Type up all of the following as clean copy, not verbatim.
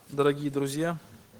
Дорогие друзья,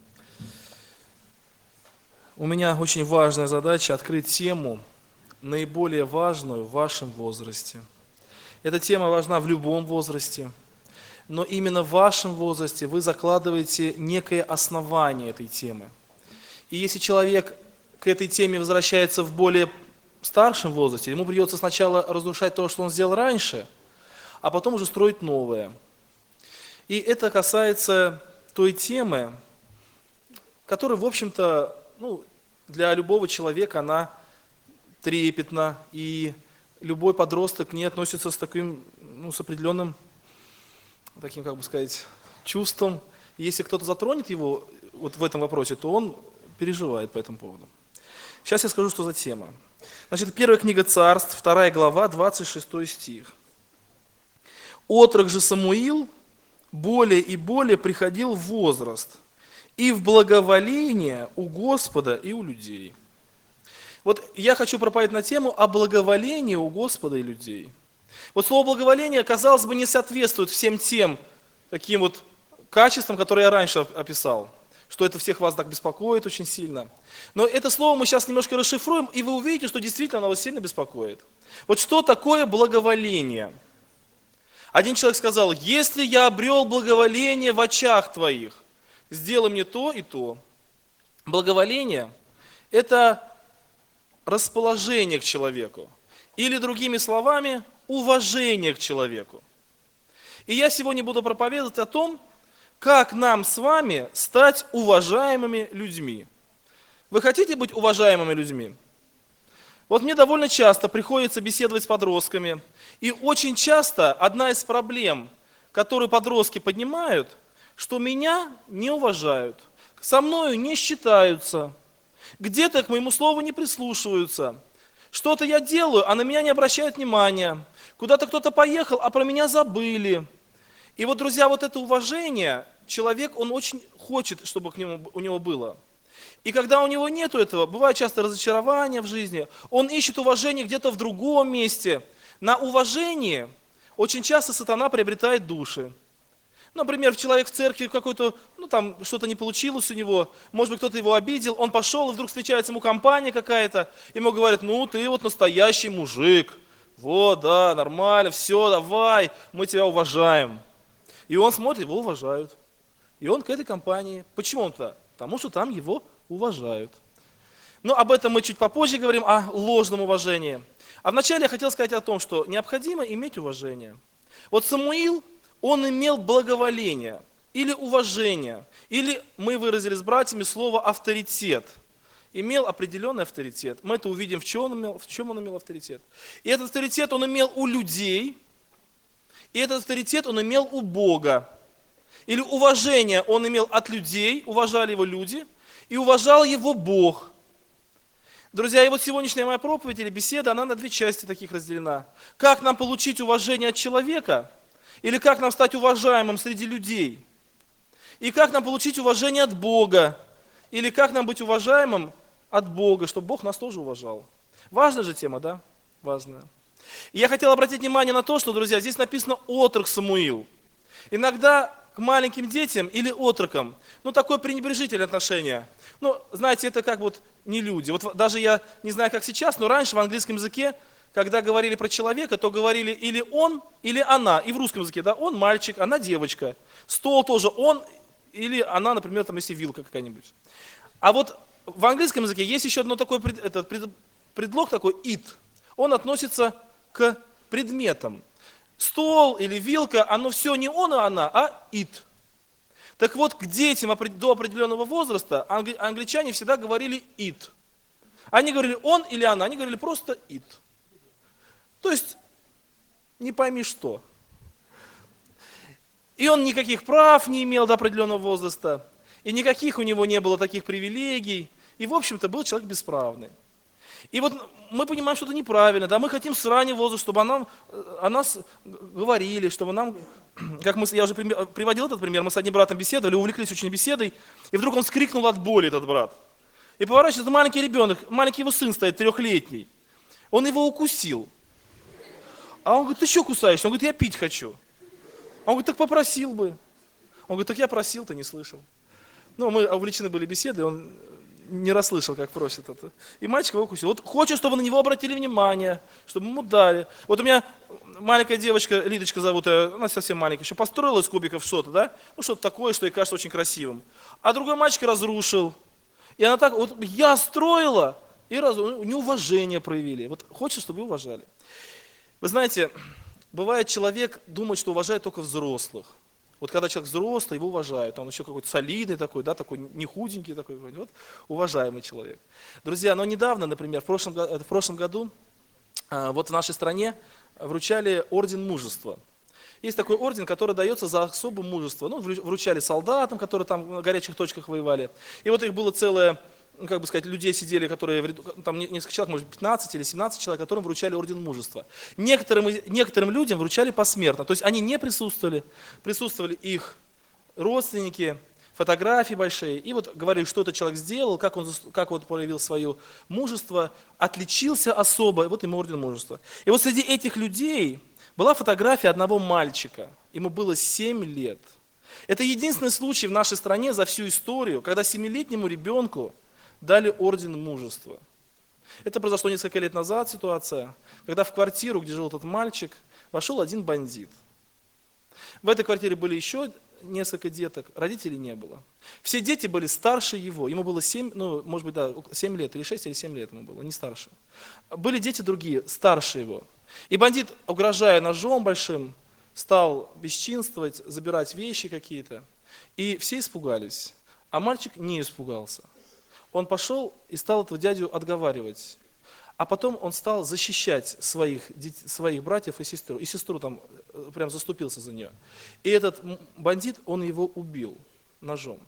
у меня очень важная задача открыть тему, наиболее важную в вашем возрасте. Эта тема важна в любом возрасте, но именно в вашем возрасте вы закладываете некое основание этой темы. И если человек к этой теме возвращается в более старшем возрасте, ему придется сначала разрушать то, что он сделал раньше, а потом уже строить новое. И это касается той темы, которая, в общем-то, для любого человека она трепетна, и любой подросток к ней относится с таким, с определенным, таким, как бы сказать, чувством. И если кто-то затронет его вот в этом вопросе, то он переживает по этому поводу. Сейчас я скажу, что за тема. Значит, первая книга Царств, 2 глава, 26 стих. «Отрок же Самуил более и более приходил в возраст, и в благоволение у Господа и у людей». Вот я хочу проповедовать на тему о благоволении у Господа и людей. Вот слово благоволение, казалось бы, не соответствует всем тем таким вот качествам, которые я раньше описал, что это всех вас так беспокоит очень сильно. Но это слово мы сейчас немножко расшифруем, и вы увидите, что действительно оно вас сильно беспокоит. Вот что такое благоволение? Один человек сказал: если я обрел благоволение в очах твоих, сделай мне то и то. Благоволение – это расположение к человеку. Или, другими словами, уважение к человеку. И я сегодня буду проповедовать о том, как нам с вами стать уважаемыми людьми. Вы хотите быть уважаемыми людьми? Вот мне довольно часто приходится беседовать с подростками, и очень часто одна из проблем, которую подростки поднимают, что меня не уважают, со мною не считаются, где-то к моему слову не прислушиваются, что-то я делаю, а на меня не обращают внимания, куда-то кто-то поехал, а про меня забыли. И вот, друзья, вот это уважение, человек, он очень хочет, чтобы у него было. И когда у него нету этого, бывает часто разочарование в жизни, он ищет уважение где-то в другом месте. На уважении очень часто сатана приобретает души. Например, человек в церкви какой-то, что-то не получилось у него, может быть, кто-то его обидел, он пошел, и вдруг встречается ему компания какая-то, ему говорят: ты вот настоящий мужик, вот, да, нормально, все, давай, мы тебя уважаем. И он смотрит, его уважают. И он к этой компании. Почему он туда? Потому что там его уважают. Но об этом мы чуть попозже говорим, о ложном уважении. А вначале я хотел сказать о том, что необходимо иметь уважение. Вот Самуил, он имел благоволение, или уважение, или мы выразили с братьями слово авторитет. Имел определенный авторитет. Мы это увидим, в чем он имел авторитет. И этот авторитет он имел у людей, и этот авторитет он имел у Бога. Или уважение он имел от людей, уважали его люди, и уважал его Бог. Друзья, и вот сегодняшняя моя проповедь или беседа, она на две части таких разделена. Как нам получить уважение от человека, или как нам стать уважаемым среди людей? И как нам получить уважение от Бога, или как нам быть уважаемым от Бога, чтобы Бог нас тоже уважал? Важная же тема, да? Важная. И я хотел обратить внимание на то, что, друзья, здесь написано «отрок Самуил». Иногда к маленьким детям или отрокам, такое пренебрежительное отношение. Знаете, это как вот не люди. Вот даже я не знаю, как сейчас, но раньше в английском языке, когда говорили про человека, то говорили или он, или она. И в русском языке, да, он мальчик, она девочка. Стол тоже он или она, например, там, если вилка какая-нибудь. А вот в английском языке есть еще одно такое предлог такой it. Он относится к предметам. Стол или вилка, оно все не он и она, а it. Так вот, к детям до определенного возраста англичане всегда говорили it. Они говорили он или она, они говорили просто it. То есть, не пойми что. И он никаких прав не имел до определенного возраста, и никаких у него не было таких привилегий, и, в общем-то, был человек бесправный. И вот мы понимаем, что это неправильно, да, мы хотим с раннего возраста, чтобы о нас говорили, чтобы нам, я уже приводил этот пример, мы с одним братом беседовали, увлеклись очень беседой, и вдруг он вскрикнул от боли, этот брат. И поворачивается маленький ребенок, маленький его сын стоит, 3-летний, он его укусил. А он говорит: ты что кусаешься? Он говорит: я пить хочу. Он говорит: так попросил бы. Он говорит, так я просил, ты не слышал. Ну, мы увлечены были беседой, он не расслышал, как просит это. И мальчик его укусил. Вот хочет, чтобы на него обратили внимание, чтобы ему дали. Вот у меня маленькая девочка, Лидочка зовут ее, она совсем маленькая, еще построила из кубиков что-то, да? Ну, что-то такое, что ей кажется очень красивым. А другой мальчик разрушил. И она так, вот я строила, и неуважение проявили. Вот хочет, чтобы его уважали. Вы знаете, бывает, человек думает, что уважает только взрослых. Вот когда человек взрослый, его уважают, он еще какой-то солидный такой, да, такой не худенький такой, вот, уважаемый человек. Друзья, но недавно, например, в прошлом году, вот в нашей стране вручали орден мужества. Есть такой орден, который дается за особое мужество. Ну, вручали солдатам, которые там на горячих точках воевали. И вот их было целое, ну, как бы сказать, людей сидели, которые, там несколько человек, может быть, 15 или 17 человек, которым вручали орден мужества. Некоторым людям вручали посмертно, то есть они не присутствовали, присутствовали их родственники, фотографии большие, и вот говорили, что этот человек сделал, как он проявил свое мужество, отличился особо, и вот ему орден мужества. И вот среди этих людей была фотография одного мальчика, ему было 7 лет. Это единственный случай в нашей стране за всю историю, когда 7-летнему ребенку дали орден мужества. Это произошло несколько лет назад ситуация, когда в квартиру, где жил этот мальчик, вошел один бандит. В этой квартире были еще несколько деток, родителей не было. Все дети были старше его, ему было 7, ну, может быть, да, 7 лет, или 6, или 7 лет ему было, не старше. Были дети другие, старше его. И бандит, угрожая ножом большим, стал бесчинствовать, забирать вещи какие-то. И все испугались, а мальчик не испугался. Он пошел и стал этого дядю отговаривать. А потом он стал защищать своих братьев и сестру. И сестру там прям заступился за нее. И этот бандит, он его убил ножом.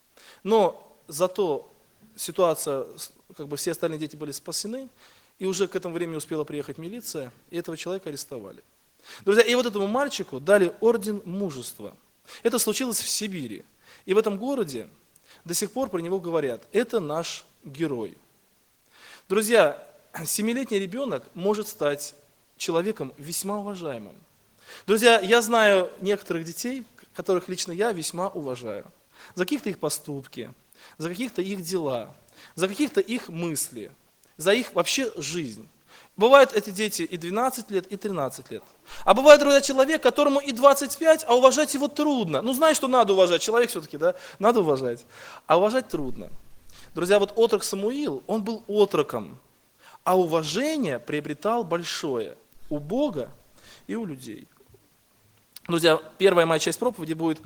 Но зато ситуация, как бы все остальные дети были спасены, и уже к этому времени успела приехать милиция, и этого человека арестовали. Друзья, и вот этому мальчику дали орден мужества. Это случилось в Сибири. И в этом городе до сих пор про него говорят, это наш герой. Друзья, 7-летний ребенок может стать человеком весьма уважаемым. Друзья, я знаю некоторых детей, которых лично я весьма уважаю. За каких-то их поступки, за каких-то их дела, за каких-то их мысли, за их вообще жизнь. Бывают эти дети и 12 лет, и 13 лет. А бывает, друзья, человек, которому и 25, а уважать его трудно. Ну, знаешь, что надо уважать, человек все-таки, да, надо уважать. А уважать трудно. Друзья, вот отрок Самуил, он был отроком, а уважение приобретал большое у Бога и у людей. Друзья, первая моя часть проповеди будет,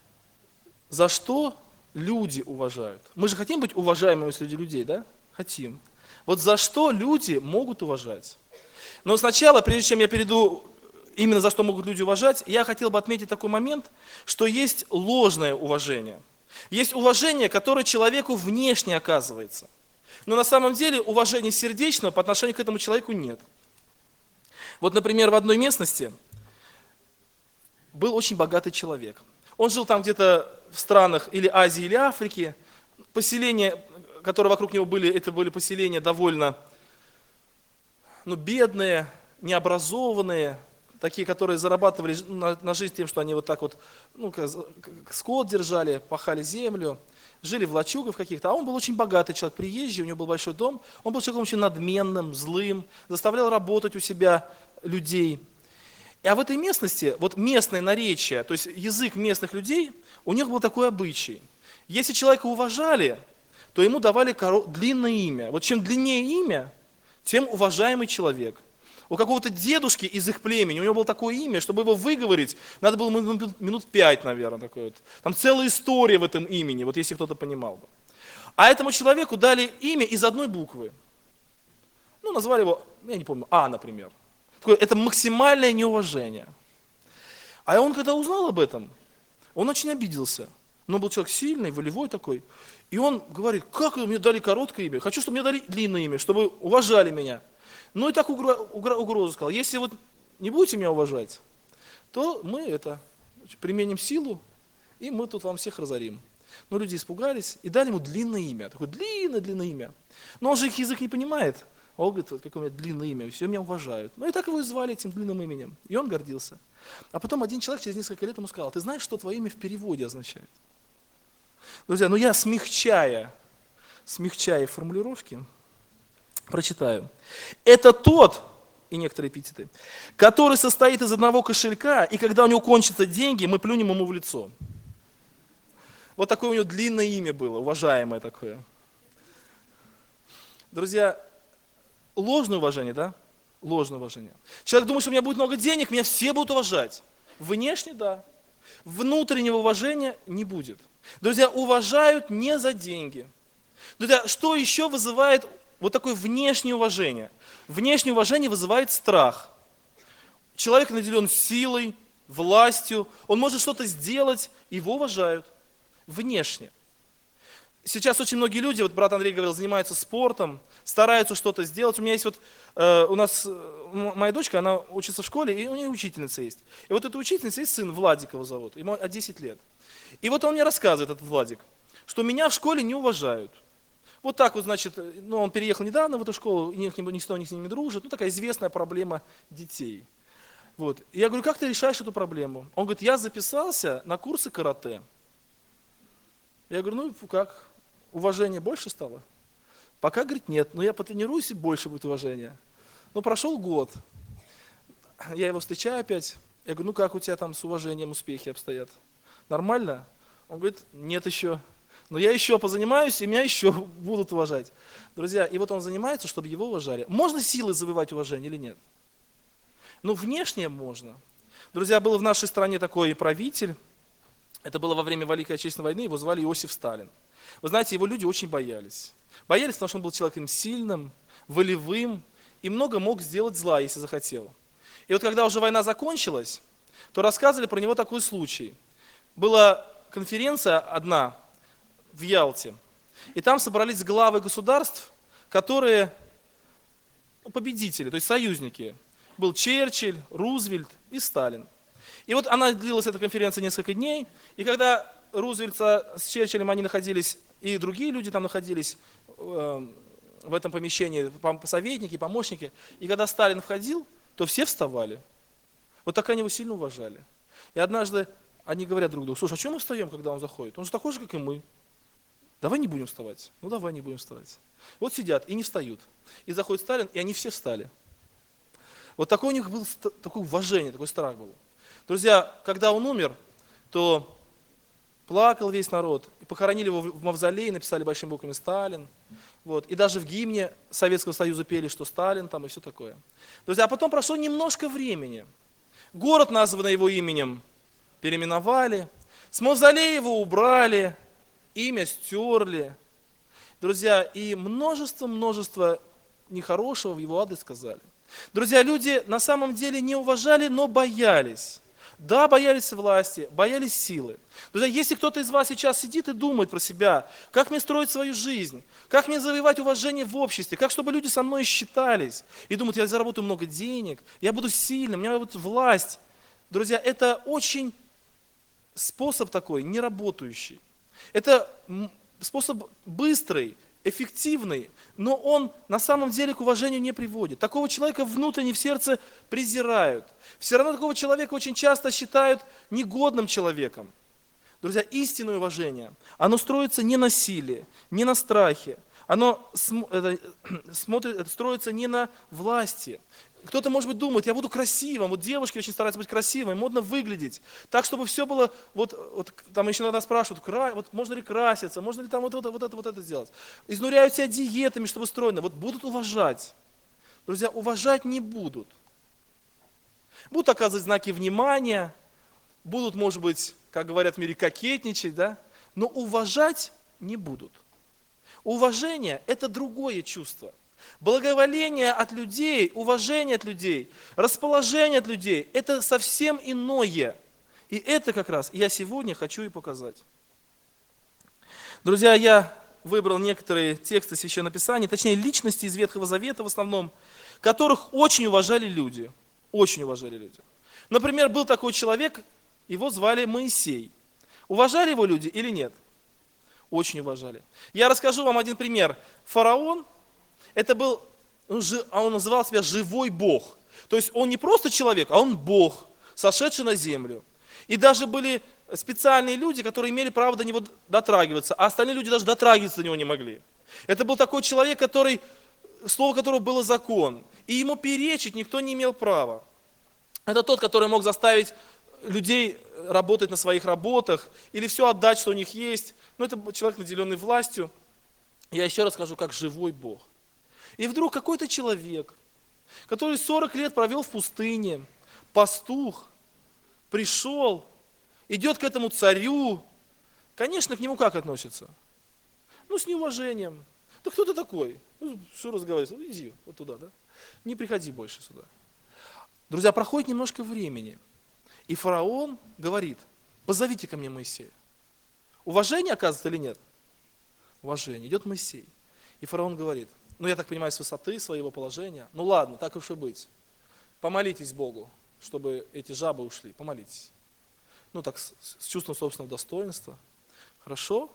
за что люди уважают. Мы же хотим быть уважаемыми среди людей, да? Хотим. Вот за что люди могут уважать. Но сначала, прежде чем я перейду именно за что могут люди уважать, я хотел бы отметить такой момент, что есть ложное уважение. Есть уважение, которое человеку внешне оказывается. Но на самом деле уважения сердечного по отношению к этому человеку нет. Вот, например, в одной местности был очень богатый человек. Он жил там где-то в странах или Азии, или Африки. Поселения, которые вокруг него были, это были поселения довольно бедные, необразованные, такие, которые зарабатывали на жизнь тем, что они вот так вот, скот держали, пахали землю, жили в лачугах каких-то. А он был очень богатый человек, приезжий, у него был большой дом. Он был человеком очень надменным, злым, заставлял работать у себя людей. А в этой местности, вот местное наречие, то есть язык местных людей, у них был такой обычай. Если человека уважали, то ему давали длинное имя. Вот чем длиннее имя, тем уважаемый человек. У какого-то дедушки из их племени, у него было такое имя, чтобы его выговорить, надо было минут 5, наверное, такое вот. Там целая история в этом имени, вот если кто-то понимал бы. А этому человеку дали имя из одной буквы. Назвали его, я не помню, А, например. Это максимальное неуважение. А он, когда узнал об этом, он очень обиделся. Но он был человек сильный, волевой такой. И он говорит, как мне дали короткое имя? Хочу, чтобы мне дали длинное имя, чтобы уважали меня. И так угрозу сказал, если вот не будете меня уважать, то мы применим силу, и мы тут вам всех разорим. Но люди испугались и дали ему длинное имя. Такое длинное имя. Но он же их язык не понимает. А он говорит, какое у меня длинное имя, все меня уважают. И так его и звали этим длинным именем. И он гордился. А потом один человек через несколько лет ему сказал: ты знаешь, что твое имя в переводе означает? Друзья, я смягчая формулировки, прочитаю. Это тот, и некоторые эпитеты, который состоит из одного кошелька, и когда у него кончатся деньги, мы плюнем ему в лицо. Вот такое у него длинное имя было, уважаемое такое. Друзья, ложное уважение, да? Ложное уважение. Человек думает, что у меня будет много денег, меня все будут уважать. Внешне, да. Внутреннего уважения не будет. Друзья, уважают не за деньги. Друзья, что еще вызывает вот такое внешнее уважение? Внешнее уважение вызывает страх. Человек наделен силой, властью, он может что-то сделать, его уважают внешне. Сейчас очень многие люди, вот брат Андрей говорил, занимаются спортом, стараются что-то сделать. У меня есть моя дочка, она учится в школе, и у нее учительница есть. И вот эта учительница есть сын, Владик его зовут, ему 10 лет. И вот он мне рассказывает, этот Владик, что меня в школе не уважают. Вот так вот, значит, он переехал недавно в эту школу, и никто с ними дружит. Такая известная проблема детей. Вот. И я говорю, как ты решаешь эту проблему? Он говорит, я записался на курсы карате. Я говорю, как, уважение больше стало? Пока, говорит, нет, но я потренируюсь, и больше будет уважения. Прошел год, я его встречаю опять, я говорю, как у тебя там с уважением успехи обстоят? Нормально? Он говорит, нет еще. Но я еще позанимаюсь, и меня еще будут уважать. Друзья, и вот он занимается, чтобы его уважали. Можно силой завоевать уважение или нет? Внешне можно. Друзья, был в нашей стране такой правитель, это было во время Великой Отечественной войны, его звали Иосиф Сталин. Вы знаете, его люди очень боялись. Боялись, потому что он был человеком сильным, волевым, и много мог сделать зла, если захотел. И вот когда уже война закончилась, то рассказывали про него такой случай. Была конференция одна в Ялте, и там собрались главы государств, которые победители, то есть союзники. Был Черчилль, Рузвельт и Сталин. И вот она длилась, эта конференция, несколько дней, и когда Рузвельт с Черчиллем, они находились, и другие люди там находились в этом помещении, советники, помощники, и когда Сталин входил, то все вставали. Вот так они его сильно уважали. И однажды они говорят друг другу, слушай, а что мы встаем, когда он заходит? Он же такой же, как и мы. Давай не будем вставать. Давай не будем вставать. Вот сидят и не встают. И заходит Сталин, и они все встали. Вот такое у них было такое уважение, такой страх был. Друзья, когда он умер, то плакал весь народ. И похоронили его в мавзолее, написали большими буквами «Сталин». Вот. И даже в гимне Советского Союза пели, что Сталин там и все такое. Друзья, а потом прошло немножко времени. Город, названный его именем, переименовали. С мавзолея его убрали, имя стерли. Друзья, и множество нехорошего в его адрес сказали. Друзья, люди на самом деле не уважали, но боялись. Да, боялись власти, боялись силы. Друзья, если кто-то из вас сейчас сидит и думает про себя, как мне строить свою жизнь, как мне завоевать уважение в обществе, как чтобы люди со мной считались, и думают, я заработаю много денег, я буду сильным, у меня будет власть. Друзья, это очень способ такой, не работающий. Это способ быстрый, эффективный, но он на самом деле к уважению не приводит. Такого человека внутренне в сердце презирают. Все равно такого человека очень часто считают негодным человеком. Друзья, истинное уважение, оно строится не на силе, не на страхе, оно строится не на власти. Кто-то, может быть, думает, я буду красивым, вот девушки очень стараются быть красивыми, модно выглядеть, так, чтобы все было, там еще иногда спрашивают, можно ли краситься, можно ли там вот это сделать. Изнуряют себя диетами, чтобы стройно, будут уважать. Друзья, уважать не будут. Будут оказывать знаки внимания, будут, может быть, как говорят в мире, кокетничать, да? Но уважать не будут. Уважение – это другое чувство. Благоволение от людей, уважение от людей, расположение от людей – это совсем иное. И это как раз я сегодня хочу и показать. Друзья, я выбрал некоторые тексты Священного Писания, точнее личности из Ветхого Завета в основном, которых очень уважали люди. Очень уважали люди. Например, был такой человек, его звали Моисей. Уважали его люди или нет? Очень уважали. Я расскажу вам один пример. Фараон, это он называл себя живой Бог. То есть он не просто человек, а он Бог. сошедший на землю. И даже были специальные люди, которые имели право до него дотрагиваться, а остальные люди даже дотрагиваться до него не могли. Это был такой человек, слово которого было закон. И ему перечить никто не имел права. Это тот, который мог заставить людей работать на своих работах или все отдать, что у них есть. Но это человек, наделенный властью. Я еще раз скажу, как живой Бог. И вдруг какой-то человек, который 40 лет провел в пустыне, пастух, пришел, идет к этому царю. Конечно, к нему как относятся? С неуважением. Да кто ты такой? Что разговаривать? Иди вот туда, да? Не приходи больше сюда. Друзья, проходит немножко времени. И фараон говорит: позовите ко мне Моисея. Уважение, оказывается, или нет? Уважение. Идет Моисей. И фараон говорит: я так понимаю, с высоты своего положения, ладно, так уж и быть. Помолитесь Богу, чтобы эти жабы ушли. Помолитесь. Так с чувством собственного достоинства. Хорошо.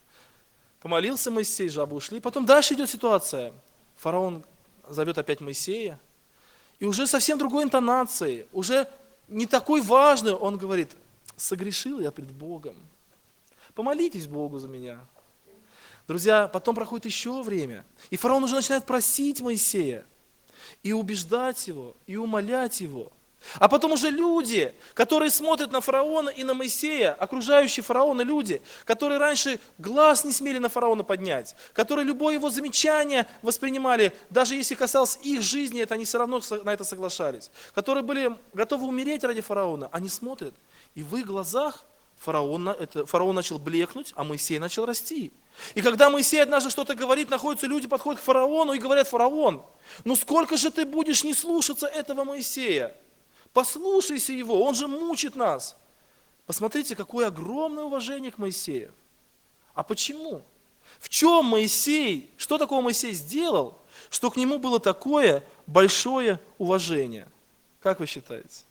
Помолился Моисей, жабы ушли. Потом дальше идет ситуация. Фараон зовет опять Моисея. И уже совсем другой интонацией, уже не такой важный, он говорит: согрешил я пред Богом. Помолитесь Богу за меня. Друзья, потом проходит еще время. И фараон уже начинает просить Моисея. И убеждать его, и умолять его. А потом уже люди, которые смотрят на фараона и на Моисея, окружающие фараона люди, которые раньше глаз не смели на фараона поднять, которые любое его замечание воспринимали, даже если касалось их жизни, они все равно на это соглашались, которые были готовы умереть ради фараона, они смотрят, и в их глазах фараон начал блекнуть, а Моисей начал расти. И когда Моисей однажды что-то говорит, находятся люди, подходят к фараону и говорят: фараон, сколько же ты будешь не слушаться этого Моисея? Послушайся его, он же мучит нас. Посмотрите, какое огромное уважение к Моисею. А почему? В чем Моисей, что такого Моисей сделал, что к нему было такое большое уважение? Как вы считаете?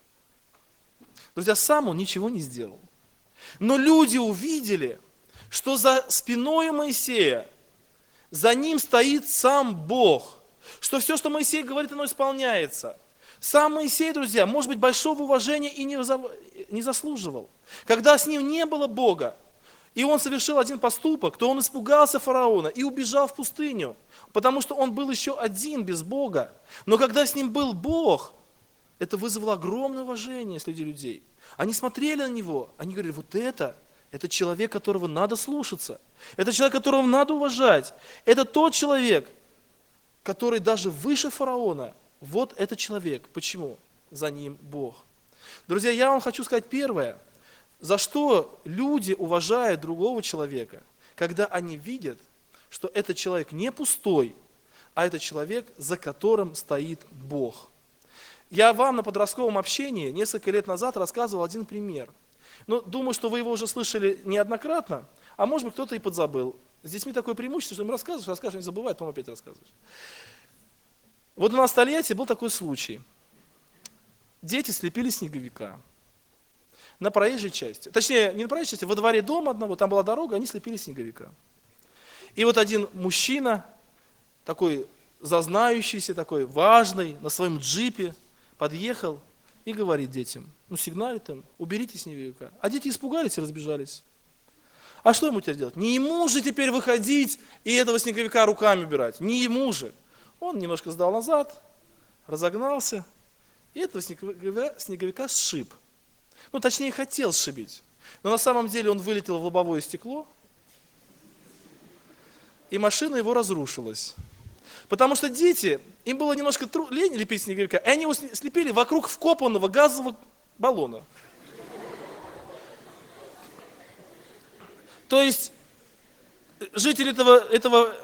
Друзья, сам он ничего не сделал. Но люди увидели, что за спиной Моисея, за ним стоит сам Бог, что все, что Моисей говорит, оно исполняется. Сам Моисей, друзья, может быть, большого уважения и не заслуживал. Когда с ним не было Бога, и он совершил один поступок, то он испугался фараона и убежал в пустыню, потому что он был еще один без Бога. Но когда с ним был Бог, это вызвало огромное уважение среди людей. Они смотрели на него, они говорили: вот это человек, которого надо слушаться. Это человек, которого надо уважать. Это тот человек, который даже выше фараона. Вот этот человек. Почему? За ним Бог. Друзья, я вам хочу сказать первое, за что люди уважают другого человека, когда они видят, что этот человек не пустой, а это человек, за которым стоит Бог. Я вам на подростковом общении несколько лет назад рассказывал один пример. Думаю, что вы его уже слышали неоднократно, а может быть, кто-то и подзабыл. С детьми такое преимущество, что им расскажешь, они забывают, потом опять рассказываешь. Вот у нас в Тольятти был такой случай. Дети слепили снеговика на проезжей части. Точнее, не на проезжей части, во дворе дома одного, там была дорога, они слепили снеговика. И вот один мужчина, такой зазнающийся, такой важный, на своем джипе подъехал и говорит детям: сигналит им, уберите снеговика. А дети испугались и разбежались. А что ему теперь делать? Не ему же теперь выходить и этого снеговика руками убирать. Не ему же. Он немножко сдал назад, разогнался, и этого снеговика сшиб. Точнее, хотел сшибить. Но на самом деле он вылетел в лобовое стекло, и машина его разрушилась. Потому что дети, им было немножко лень лепить снеговика, и они его слепили вокруг вкопанного газового баллона. То есть жители этого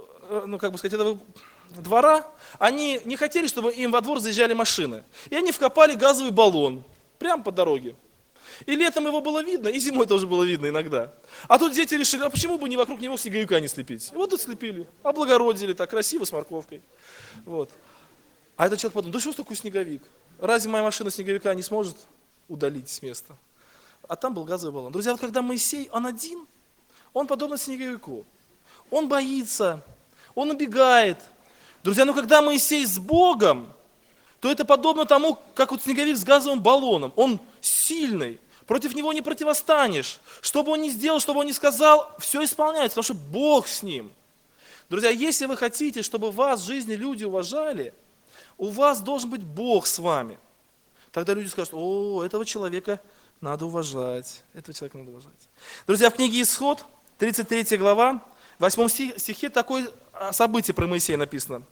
двора, они не хотели, чтобы им во двор заезжали машины. И они вкопали газовый баллон прямо по дороге. И летом его было видно, и зимой тоже было видно иногда. А тут дети решили: а почему бы не вокруг него снеговика не слепить? И вот тут слепили, облагородили так красиво, с морковкой. Вот. А этот человек подумал: да что такое снеговик? Разве моя машина снеговика не сможет удалить с места? А там был газовый баллон. Друзья, вот когда Моисей, он один, он подобно снеговику. Он боится, он убегает. Друзья, но когда Моисей с Богом, то это подобно тому, как вот снеговик с газовым баллоном. Он сильный, против него не противостанешь. Что бы он ни сделал, что бы он ни сказал, все исполняется, потому что Бог с ним. Друзья, если вы хотите, чтобы вас в жизни люди уважали, у вас должен быть Бог с вами. Тогда люди скажут: о, этого человека надо уважать. Этого человека надо уважать. Друзья, в книге Исход, 33 глава, в 8 стихе такое событие про Моисея написано.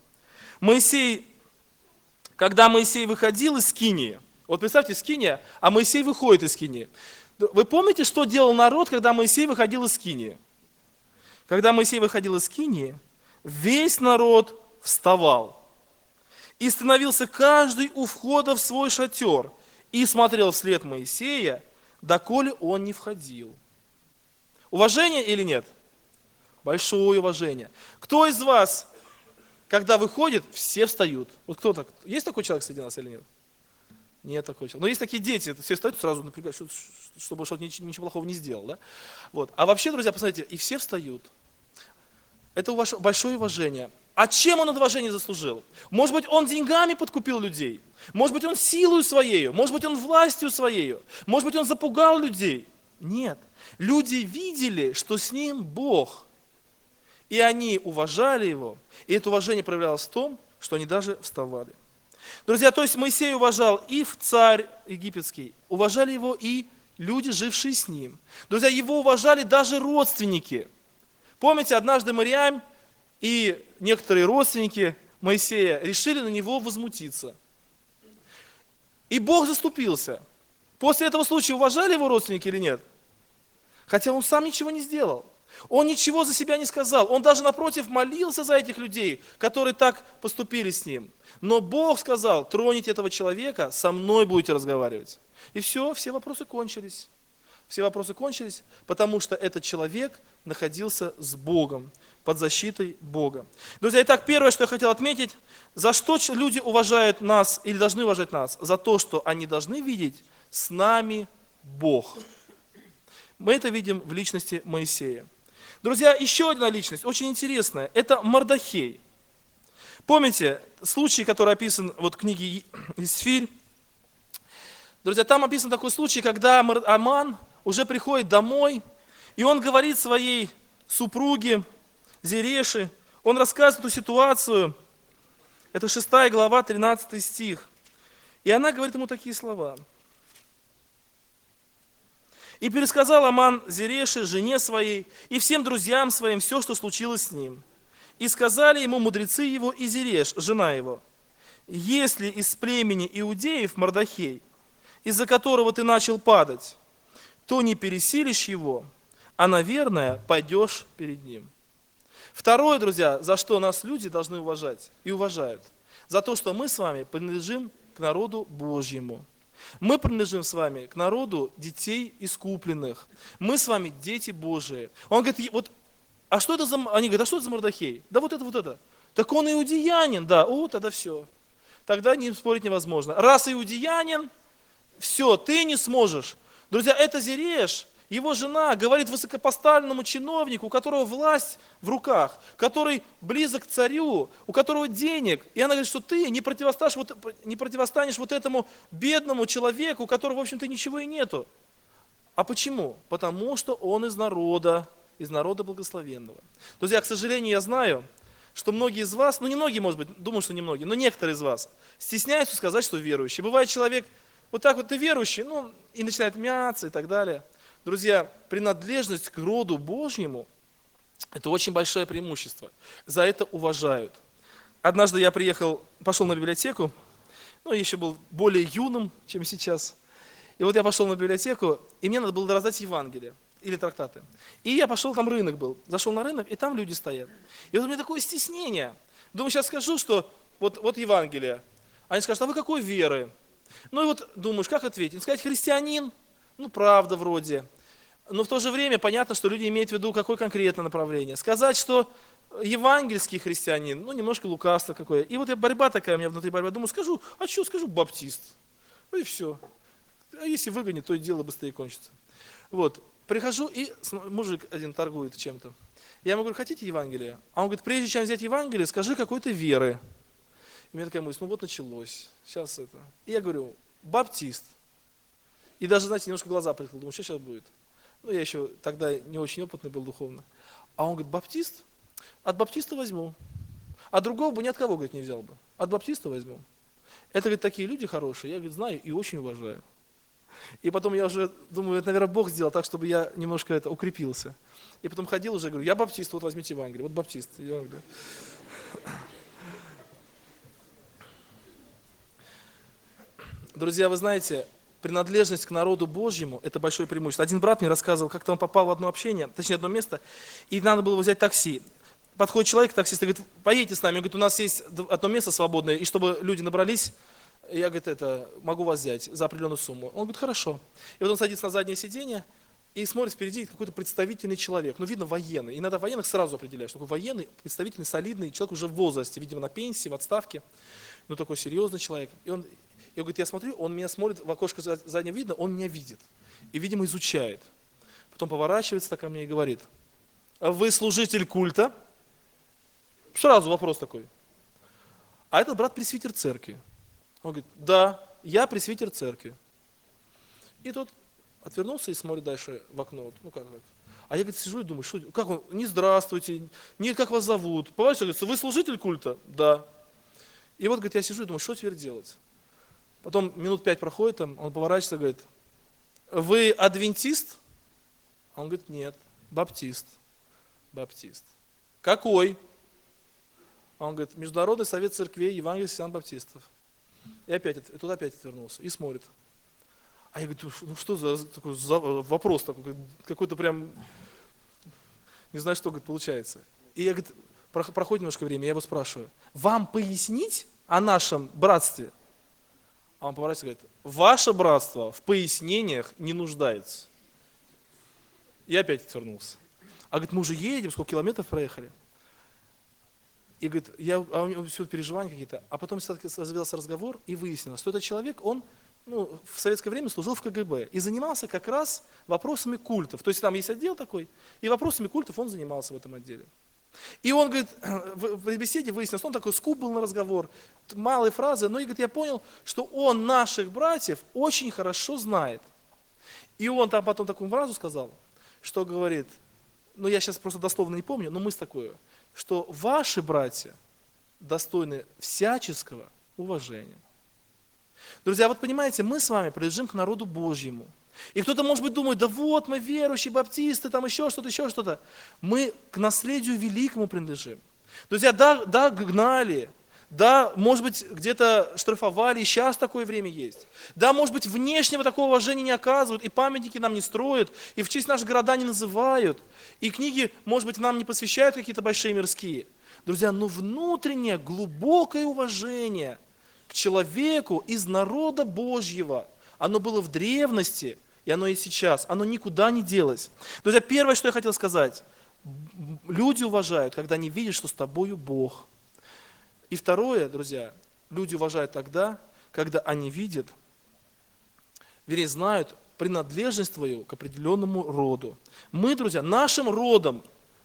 Когда Моисей выходил из Скинии, вот представьте, Скиния, а Моисей выходит из Скинии. Вы помните, что делал народ, когда Моисей выходил из Скинии? Когда Моисей выходил из Скинии, весь народ вставал. И становился каждый у входа в свой шатер и смотрел вслед Моисея, доколе он не входил. Уважение или нет? Большое уважение. Кто из вас, когда выходит, все встают? Вот кто так? Есть такой человек среди нас или нет? Нет такого человека. Но есть такие дети, все встают, сразу напрягают, чтобы что-то ничего плохого не сделал. Да? Вот. А вообще, друзья, посмотрите, и все встают. Это большое уважение. А чем он это уважение заслужил? Может быть, он деньгами подкупил людей? Может быть, он силою своей? Может быть, он властью своей? Может быть, он запугал людей? Нет. Люди видели, что с ним Бог. И они уважали его. И это уважение проявлялось в том, что они даже вставали. Друзья, то есть Моисей уважал и царь египетский, уважали его и люди, жившие с ним. Друзья, его уважали даже родственники. Помните, однажды Мириам и некоторые родственники Моисея решили на него возмутиться. И Бог заступился. После этого случая уважали его родственники или нет? Хотя он сам ничего не сделал. Он ничего за себя не сказал. Он даже напротив молился за этих людей, которые так поступили с ним. Но Бог сказал: троните этого человека, со мной будете разговаривать. И все вопросы кончились. Все вопросы кончились, потому что этот человек находился с Богом, под защитой Бога. Друзья, итак, первое, что я хотел отметить, за что люди уважают нас или должны уважать нас? За то, что они должны видеть с нами Бог. Мы это видим в личности Моисея. Друзья, еще одна личность, очень интересная, это Мардохей. Помните случай, который описан в книге Исфирь? Друзья, там описан такой случай, когда Аман уже приходит домой, и он говорит своей супруге Зереши, он рассказывает эту ситуацию, это 6 глава, 13 стих. И она говорит ему такие слова. «И пересказал Аман Зереше, жене своей, и всем друзьям своим все, что случилось с ним. И сказали ему мудрецы его и Зереш, жена его: если из племени иудеев Мардохей, из-за которого ты начал падать, то не пересилишь его, а, наверное, пойдешь перед ним». Второе, друзья, за что нас люди должны уважать и уважают. За то, что мы с вами принадлежим к народу Божьему. Мы принадлежим с вами к народу детей искупленных. Мы с вами дети Божии. Он говорит: а что это за... Они говорят: а что это за Мардохей? Да вот это. Так он иудеянин, да, тогда все. Тогда не спорить невозможно. Раз иудеянин, все, ты не сможешь. Друзья, это Зереш, его жена, говорит высокопоставленному чиновнику, у которого власть в руках, который близок к царю, у которого денег. И она говорит, что ты не противостанешь вот этому бедному человеку, у которого, в общем-то, ничего и нету. А почему? Потому что он из народа благословенного. Друзья, к сожалению, я знаю, что многие из вас, не многие, может быть, думаю, что не многие, но некоторые из вас стесняются сказать, что верующий. Бывает человек, вот так вот ты верующий, и начинает мяться и так далее. Друзья, принадлежность к роду Божьему – это очень большое преимущество. За это уважают. Однажды я пошел на библиотеку, еще был более юным, чем сейчас. И я пошел на библиотеку, и мне надо было раздать Евангелие или трактаты. И я пошел, там рынок был, зашел на рынок, и там люди стоят. И у меня такое стеснение. Думаю, сейчас скажу, что вот Евангелие. Они скажут: а вы какой веры? Думаешь, как ответить? Сказать: христианин? Правда вроде. Но в то же время понятно, что люди имеют в виду, какое конкретное направление. Сказать, что евангельский христианин, немножко лукавство какое. И борьба такая у меня внутри, думаю, скажу баптист. И все. А если выгонят, то и дело быстрее кончится. Прихожу, и мужик один торгует чем-то. Я ему говорю: хотите Евангелие? А он говорит: прежде чем взять Евангелие, скажи, какой ты веры. И у меня такая мысль, ну вот началось, сейчас это. И я говорю, баптист. И даже, знаете, немножко глаза прикрыл, думаю, что сейчас будет. Ну, я еще тогда не очень опытный был духовно. А он говорит, баптист? От баптиста возьму. А другого бы ни от кого, говорит, не взял бы. От баптиста возьму. Это, говорит, такие люди хорошие, я, говорит, знаю и очень уважаю. И потом я уже думаю, это, наверное, Бог сделал так, чтобы я немножко это укрепился. И потом ходил уже, говорю, я баптист, вот возьмите Евангелие, вот баптист. Я говорю, друзья, вы знаете, принадлежность к народу Божьему – это большое преимущество. Один брат мне рассказывал, как-то он попал в одно общение, точнее, одно место, и надо было взять такси. Подходит человек, таксист, и говорит, поедете с нами. Он говорит, у нас есть одно место свободное, и чтобы люди набрались, я, говорит, могу вас взять за определенную сумму. Он говорит, хорошо. И вот он садится на заднее сиденье и смотрит впереди какой-то представительный человек. Ну, видно, военный. Иногда военных сразу определяешь. Такой военный, представительный, солидный человек уже в возрасте, видимо, на пенсии, в отставке. Ну, такой серьезный человек. И он, я, говорит, я смотрю, он меня смотрит, в окошко заднее видно, он меня видит. И, видимо, изучает. Потом поворачивается ко мне и говорит, вы служитель культа? Сразу вопрос такой. А этот брат пресвитер церкви. Он говорит, да, я пресвитер церкви. И тот отвернулся и смотрит дальше в окно. Ну как это? А я, говорит, сижу и думаю, что, как он, не здравствуйте, не как вас зовут. Поворачивается, говорит, вы служитель культа? Да. И вот, говорит, я сижу и думаю, что теперь делать? Потом минут 5 проходит, там, он поворачивается и говорит, вы адвентист? Он говорит, нет, баптист. Баптист. Какой? Он говорит, Международный совет церквей евангельских христиан-баптистов. И опять, туда опять отвернулся и смотрит. А я говорю, ну что за такой вопрос такой, какой-то прям, не знаю, что, говорит, получается. И я, говорит, проходит немножко времени, я его спрашиваю, вам пояснить о нашем братстве? А он поворачивается и говорит, ваше братство в пояснениях не нуждается. И опять отвернулся. А говорит, мы уже едем, сколько километров проехали? И говорит, у него все переживания какие-то. А потом завелся разговор, и выяснилось, что этот человек, он в советское время служил в КГБ и занимался как раз вопросами культов. То есть там есть отдел такой, и вопросами культов он занимался в этом отделе. И он, говорит, в беседе выяснилось, он такой скуп был на разговор, малые фразы, но, говорит, я понял, что он наших братьев очень хорошо знает. И он там потом такую фразу сказал, что говорит, я сейчас просто дословно не помню, но мысль такую, что ваши братья достойны всяческого уважения. Друзья, вот понимаете, мы с вами принадлежим к народу Божьему. И кто-то, может быть, думает, да вот мы верующие, баптисты, там еще что-то. Мы к наследию великому принадлежим. Друзья, да, гнали, да, может быть, где-то штрафовали, и сейчас такое время есть. Да, может быть, внешнего такого уважения не оказывают, и памятники нам не строят, и в честь наших города не называют, и книги, может быть, нам не посвящают какие-то большие мирские. Друзья, но внутреннее, глубокое уважение к человеку из народа Божьего, оно было в древности, и оно и сейчас, оно никуда не делось. Друзья, первое, что я хотел сказать, люди уважают, когда они видят, что с тобою Бог. И второе, друзья, люди уважают тогда, когда они видят, вернее, знают принадлежность твою к определенному роду. Мы, друзья, нашим родом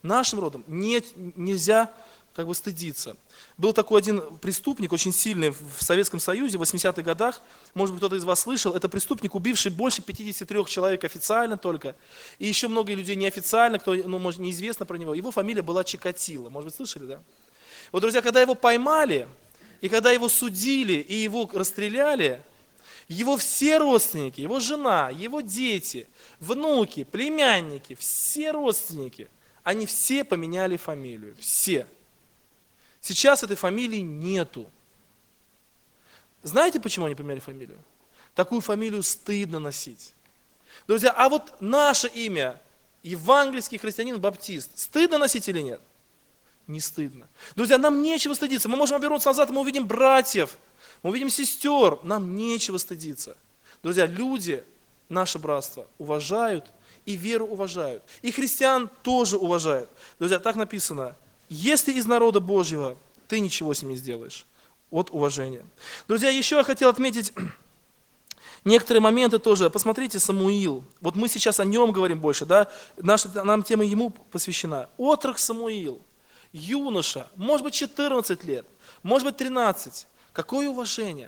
нельзя стыдиться. Был такой один преступник, очень сильный в Советском Союзе в 80-х годах, может быть, кто-то из вас слышал, это преступник, убивший больше 53 человек официально только, и еще много людей неофициально, кто, может, неизвестно про него. Его фамилия была Чикатило, может быть, слышали, да? Вот, друзья, когда его поймали, и когда его судили, и его расстреляли, его все родственники, его жена, его дети, внуки, племянники, все родственники, они все поменяли фамилию, все. Сейчас этой фамилии нету. Знаете, почему они поменяли фамилию? Такую фамилию стыдно носить. Друзья, а вот наше имя, евангельский христианин-баптист, стыдно носить или нет? Не стыдно. Друзья, нам нечего стыдиться. Мы можем обернуться назад, мы увидим братьев, мы увидим сестер. Нам нечего стыдиться. Друзья, люди, наше братство, уважают и веру уважают. И христиан тоже уважают. Друзья, так написано. Если из народа Божьего, ты ничего с ним не сделаешь. От уважения. Друзья, еще я хотел отметить некоторые моменты тоже. Посмотрите, Самуил. Вот мы сейчас о нем говорим больше, да? Нам тема ему посвящена. Отрок Самуил. Юноша, может быть 14 лет, может быть 13, Какое уважение?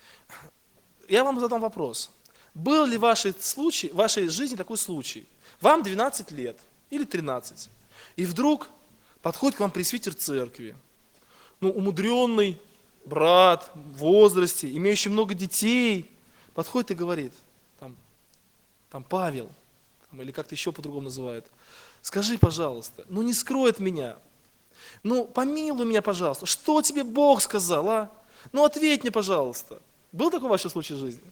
Я вам задам вопрос. Был ли в вашей жизни такой случай? Вам 12 лет или 13, и вдруг подходит к вам пресвитер церкви, умудренный брат в возрасте, имеющий много детей, подходит и говорит, там Павел, или как-то еще по-другому называют, скажи, пожалуйста, не скрой от меня, помилуй меня, пожалуйста, что тебе Бог сказал, а? Ответь мне, пожалуйста. Был такой ваш случай в жизни?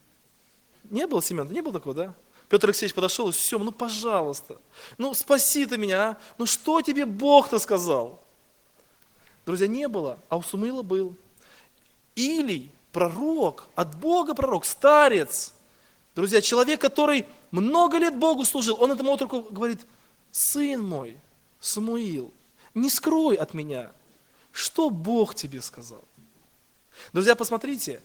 Не было, Семен? Не было такого, да? Петр Алексеевич подошел и все, пожалуйста, спаси ты меня, а? Что тебе Бог-то сказал? Друзья, не было, а у Самуила был. Илий, пророк, от Бога пророк, старец. Друзья, человек, который много лет Богу служил, он этому отроку говорит, сын мой, Самуил, не скрой от меня, что Бог тебе сказал. Друзья, посмотрите,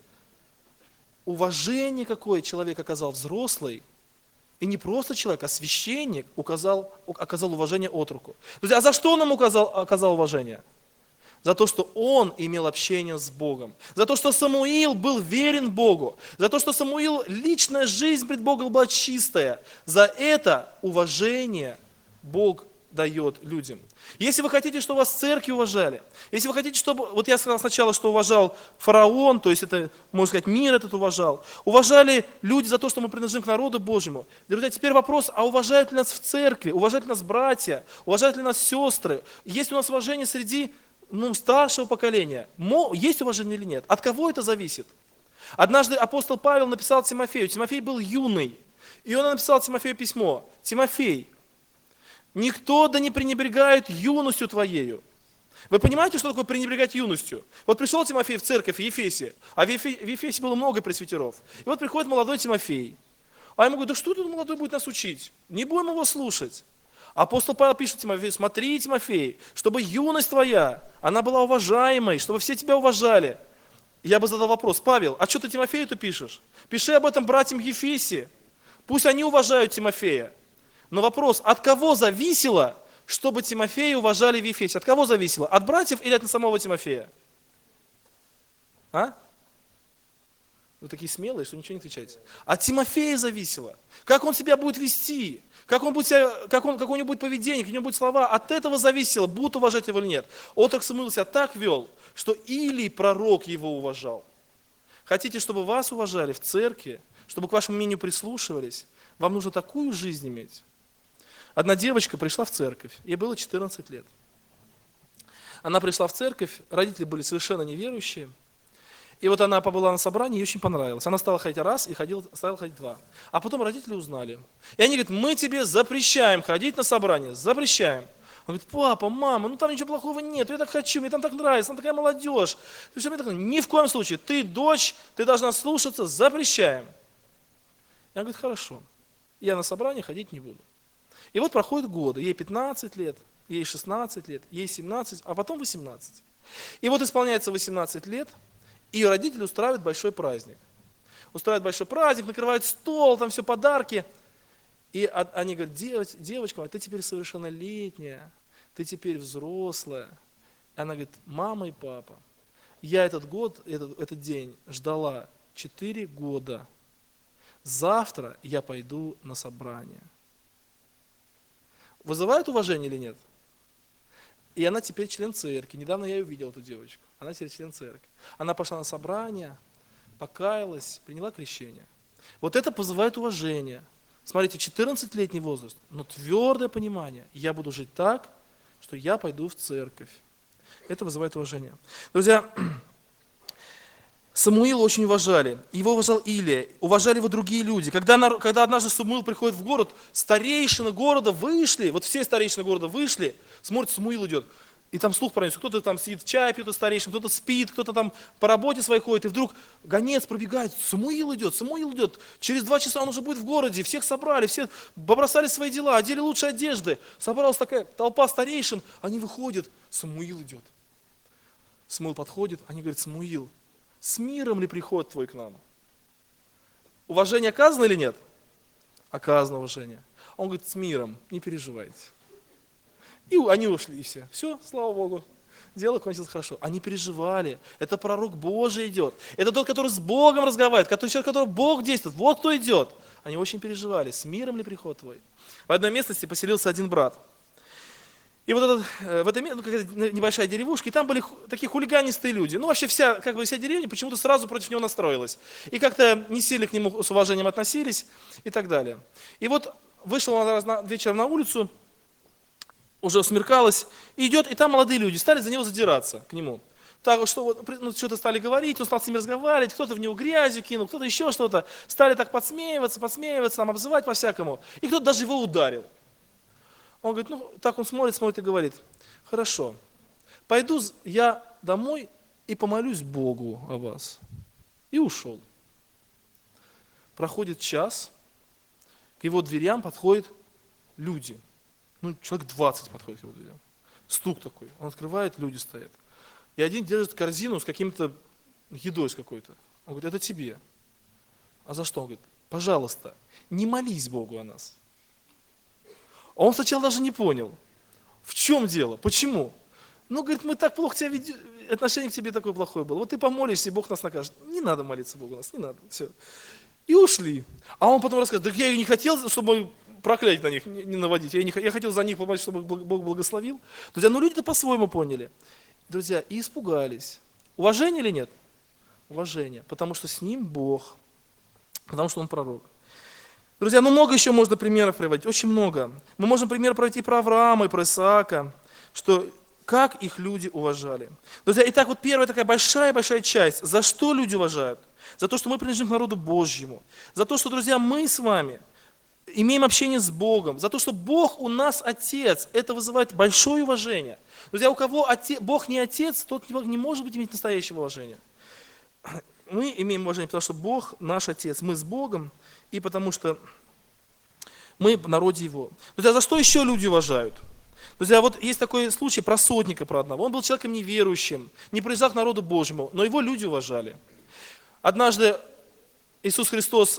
уважение, какое человек оказал взрослый, и не просто человек, а священник оказал уважение отроку. Друзья, а за что он ему оказал уважение? За то, что он имел общение с Богом. За то, что Самуил был верен Богу. За то, что Самуил, личная жизнь пред Богом была чистая. За это уважение Бог дает людям. Если вы хотите, чтобы вас в церкви уважали, если вы хотите, чтобы, я сказал сначала, что уважал фараон, то есть это, можно сказать, мир этот уважали люди за то, что мы принадлежим к народу Божьему. Друзья, теперь вопрос, а уважают ли нас в церкви, уважают ли нас братья, уважают ли нас сестры, есть ли у нас уважение среди старшего поколения, есть уважение или нет? От кого это зависит? Однажды апостол Павел написал Тимофею, Тимофей был юный, и он написал Тимофею письмо, Тимофей, никто да не пренебрегает юностью твоею. Вы понимаете, что такое пренебрегать юностью? Пришел Тимофей в церковь в Ефесе, а в Ефесе было много пресвитеров. И приходит молодой Тимофей, а ему говорят, да что тут молодой будет нас учить? Не будем его слушать. Апостол Павел пишет Тимофею, смотри, Тимофей, чтобы юность твоя, она была уважаемой, чтобы все тебя уважали. Я бы задал вопрос, Павел, а что ты Тимофею-то пишешь? Пиши об этом братьям в Ефесе, пусть они уважают Тимофея. Но вопрос, от кого зависело, чтобы Тимофея уважали в Ефесе? От кого зависело? От братьев или от самого Тимофея? А? Вы такие смелые, что ничего не отвечаете. От Тимофея зависело. Как он себя будет вести? Какое у него будет поведение, какие у него будут слова, от этого зависело, будут уважать его или нет. Отрок Самуил себя так вел, что Илий, пророк, его уважал. Хотите, чтобы вас уважали в церкви, чтобы к вашему мнению прислушивались, вам нужно такую жизнь иметь. Одна девочка пришла в церковь, ей было 14 лет. Она пришла в церковь, родители были совершенно неверующие. И она побыла на собрании, ей очень понравилось. Она стала ходить раз и стала ходить два. А потом родители узнали. И они говорят, мы тебе запрещаем ходить на собрание, запрещаем. Он говорит, папа, мама, там ничего плохого нет, я так хочу, мне там так нравится, там такая молодежь. Ни в коем случае, ты дочь, ты должна слушаться, запрещаем. Я говорю, хорошо, я на собрание ходить не буду. И проходят годы, ей 15 лет, ей 16 лет, ей 17, а потом 18. И исполняется 18 лет, и ее родители устраивают большой праздник. Устраивают большой праздник, накрывают стол, там все подарки. И они говорят, девочка, ты теперь совершеннолетняя, ты теперь взрослая. И она говорит, мама и папа, я этот день ждала 4 года. Завтра я пойду на собрание. Вызывает уважение или нет? И она теперь член церкви. Недавно я увидел эту девочку. Она теперь член церкви. Она пошла на собрание, покаялась, приняла крещение. Это вызывает уважение. Смотрите, 14-летний возраст, но твердое понимание. Я буду жить так, что я пойду в церковь. Это вызывает уважение. Друзья, Самуила очень уважали. Его уважал Илия, уважали его другие люди. Когда однажды Самуил приходит в город, старейшины города вышли, все старейшины города вышли, смотрят, Самуил идет. И там слух пронесся, кто-то там сидит, чай пьет старейшин, кто-то спит, кто-то там по работе своей ходит, и вдруг гонец пробегает, Самуил идет, через 2 часа он уже будет в городе, всех собрали, все побросали свои дела, одели лучшие одежды, собралась такая толпа старейшин, они выходят, Самуил идет. Самуил подходит, они говорят, Самуил, с миром ли приход твой к нам? Уважение оказано или нет? Оказано уважение. Он говорит, с миром, не переживайте. И они ушли, и все. Все, слава Богу. дело кончилось хорошо. Они переживали. Это пророк Божий идет. Это тот, который с Богом разговаривает, человек, который Бог действует. Вот кто идет. Они очень переживали, с миром ли приход твой. В одной местности поселился один брат. И вот в этой небольшая деревушка, и там были такие хулиганистые люди. Ну, вообще вся деревня почему-то сразу против него настроилась. И как-то не сильно к нему с уважением относились и так далее. И вот вышел он вечером на улицу, уже смеркалось, и идет, и там молодые люди стали за него задираться к нему. Так что что-то стали говорить, он стал с ними разговаривать, кто-то в него грязью кинул, кто-то еще что-то. Стали так подсмеиваться, там, обзывать по-всякому. И кто-то даже его ударил. Он говорит, так он смотрит и говорит, хорошо, пойду я домой и помолюсь Богу о вас. И ушел. Проходит час, к его дверям подходят люди. Человек 20 подходит к его дверям. Стук такой, он открывает, люди стоят. И один держит корзину с каким-то едой с какой-то. Он говорит, это тебе. А за что? Он говорит, пожалуйста, не молись Богу о нас. А он сначала даже не понял, в чем дело, почему. Говорит, мы так плохо тебя ведем, отношение к тебе такое плохое было. Вот ты помолишься, и Бог нас накажет. Не надо молиться Богу нас, не надо, все. И ушли. А он потом рассказывает, я и не хотел, чтобы проклятие на них не наводить. Я хотел за них помолиться, чтобы Бог благословил. Друзья, люди-то по-своему поняли. Друзья, и испугались. Уважение или нет? Уважение, потому что с ним Бог, потому что он пророк. Друзья, много еще можно примеров приводить, очень много. Мы можем пример провести про Авраама и про Исаака, что как их люди уважали. Друзья, итак, вот первая такая большая часть. За что люди уважают? За то, что мы принадлежим к народу Божьему. За то, что, друзья, мы с вами имеем общение с Богом. За то, что Бог у нас Отец. Это вызывает большое уважение. Друзья, у кого Бог не Отец, тот не может иметь настоящего уважения. Мы имеем уважение, потому что Бог наш Отец. Мы с Богом. И потому что мы в народе Его. Друзья, за что еще люди уважают? Друзья, вот есть такой случай про сотника, про одного. Он был человеком неверующим, не принадлежал к народу Божьему, но его люди уважали. Однажды Иисус Христос